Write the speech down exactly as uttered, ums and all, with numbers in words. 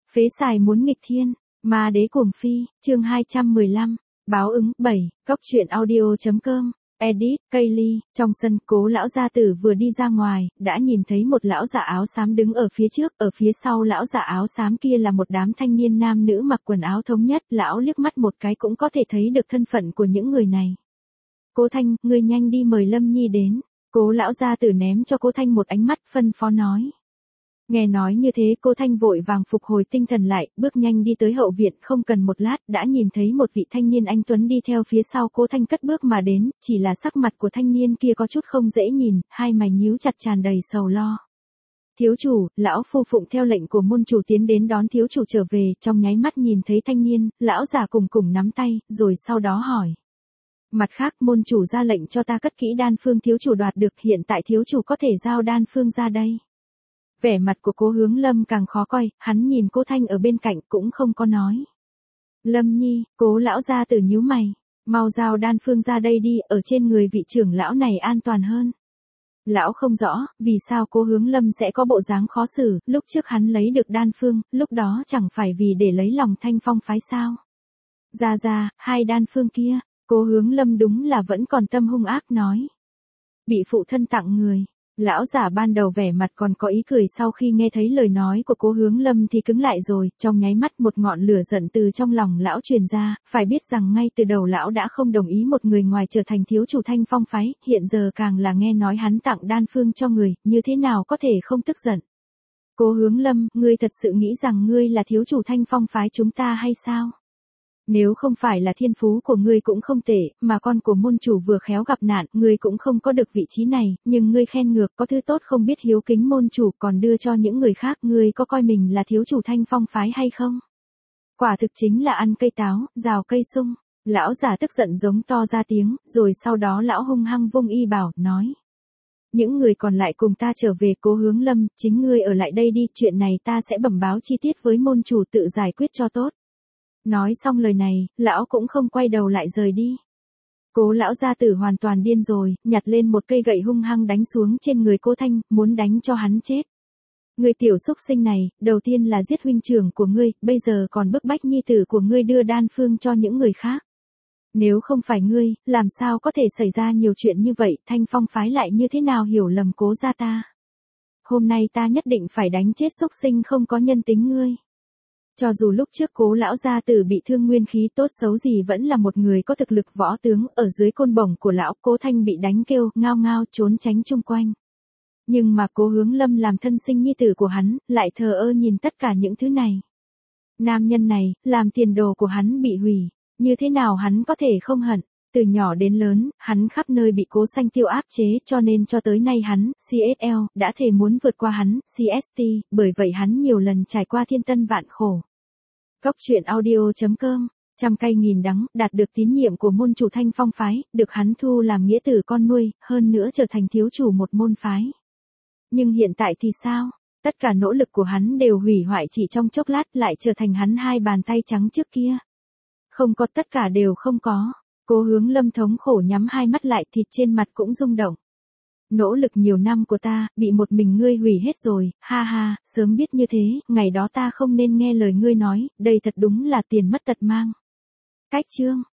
Phế xài muốn nghịch thiên, ma đế cuồng phi, chương hai trăm mười lăm, báo ứng, bảy, cốc truyện audio.com, edit, Kaylee, trong sân, Cố lão gia tử vừa đi ra ngoài, đã nhìn thấy một lão giả áo xám đứng ở phía trước, ở phía sau lão giả áo xám kia là một đám thanh niên nam nữ mặc quần áo thống nhất, lão liếc mắt một cái cũng có thể thấy được thân phận của những người này. Cố Thanh, ngươi nhanh đi mời Lâm Nhi đến. Cố lão gia tử ném cho Cố Thanh một ánh mắt, phân phó nói. Nghe nói như thế, Cố Thanh vội vàng phục hồi tinh thần lại, bước nhanh đi tới hậu viện, không cần một lát, đã nhìn thấy một vị thanh niên anh tuấn đi theo phía sau Cố Thanh cất bước mà đến, chỉ là sắc mặt của thanh niên kia có chút không dễ nhìn, hai mày nhíu chặt tràn đầy sầu lo. Thiếu chủ, lão phu phụng theo lệnh của môn chủ tiến đến đón thiếu chủ trở về, trong nháy mắt nhìn thấy thanh niên, lão già cùng cùng nắm tay, rồi sau đó hỏi. Mặt khác, môn chủ ra lệnh cho ta cất kỹ đan phương thiếu chủ đoạt được, hiện tại thiếu chủ có thể giao đan phương ra đây. Vẻ mặt của Cố Hướng Lâm càng khó coi, hắn nhìn Cố Thanh ở bên cạnh cũng không có nói. Lâm Nhi, Cố lão gia tử nhíu mày, mau giao đan phương ra đây đi, ở trên người vị trưởng lão này an toàn hơn. Lão không rõ, vì sao Cố Hướng Lâm sẽ có bộ dáng khó xử, lúc trước hắn lấy được đan phương, lúc đó chẳng phải vì để lấy lòng Thanh Phong phái sao. Ra ra, hai đan phương kia, Cố Hướng Lâm đúng là vẫn còn tâm hung ác nói. Bị phụ thân tặng người. Lão giả ban đầu vẻ mặt còn có ý cười, sau khi nghe thấy lời nói của Cố Hướng Lâm thì cứng lại rồi, trong nháy mắt một ngọn lửa giận từ trong lòng lão truyền ra, phải biết rằng ngay từ đầu lão đã không đồng ý một người ngoài trở thành thiếu chủ Thanh Phong phái, hiện giờ càng là nghe nói hắn tặng đan phương cho người, như thế nào có thể không tức giận. Cố Hướng Lâm, ngươi thật sự nghĩ rằng ngươi là thiếu chủ Thanh Phong phái chúng ta hay sao? Nếu không phải là thiên phú của ngươi cũng không tệ, mà con của môn chủ vừa khéo gặp nạn, ngươi cũng không có được vị trí này, nhưng ngươi khen ngược có thứ tốt không biết hiếu kính môn chủ còn đưa cho những người khác, ngươi có coi mình là thiếu chủ Thanh Phong phái hay không? Quả thực chính là ăn cây táo, rào cây sung. Lão giả tức giận giống to ra tiếng, rồi sau đó lão hung hăng vung y bảo, nói. Những người còn lại cùng ta trở về. Cố Hướng Lâm, chính ngươi ở lại đây đi, chuyện này ta sẽ bẩm báo chi tiết với môn chủ tự giải quyết cho tốt. Nói xong lời này, lão cũng không quay đầu lại rời đi. Cố lão gia tử hoàn toàn điên rồi, nhặt lên một cây gậy hung hăng đánh xuống trên người Cố Thanh, muốn đánh cho hắn chết. Ngươi tiểu xúc sinh này, đầu tiên là giết huynh trưởng của ngươi, bây giờ còn bức bách nhi tử của ngươi đưa đan phương cho những người khác. Nếu không phải ngươi, làm sao có thể xảy ra nhiều chuyện như vậy, Thanh Phong phái lại như thế nào hiểu lầm Cố gia ta. Hôm nay ta nhất định phải đánh chết xúc sinh không có nhân tính ngươi. Cho dù lúc trước Cố lão gia tử bị thương nguyên khí tốt xấu gì vẫn là một người có thực lực võ tướng, ở dưới côn bổng của lão, Cố Thanh bị đánh kêu, ngao ngao trốn tránh chung quanh. Nhưng mà Cố Hướng Lâm làm thân sinh nhi tử của hắn, lại thờ ơ nhìn tất cả những thứ này. Nam nhân này, làm tiền đồ của hắn bị hủy, như thế nào hắn có thể không hận, từ nhỏ đến lớn, hắn khắp nơi bị Cố Xanh Tiêu áp chế, cho nên cho tới nay hắn, xê ét lờ, đã thề muốn vượt qua hắn, xê ét tê, bởi vậy hắn nhiều lần trải qua thiên tân vạn khổ. Cốc truyện audio.com, trăm cây nghìn đắng, đạt được tín nhiệm của môn chủ Thanh Phong phái, được hắn thu làm nghĩa tử con nuôi, hơn nữa trở thành thiếu chủ một môn phái. Nhưng hiện tại thì sao? Tất cả nỗ lực của hắn đều hủy hoại chỉ trong chốc lát, lại trở thành hắn hai bàn tay trắng trước kia. Không có, tất cả đều không có. Cố Hướng Lâm thống khổ nhắm hai mắt lại, thịt trên mặt cũng rung động. Nỗ lực nhiều năm của ta, bị một mình ngươi hủy hết rồi, ha ha, sớm biết như thế, ngày đó ta không nên nghe lời ngươi nói, đây thật đúng là tiền mất tật mang. Cách chương.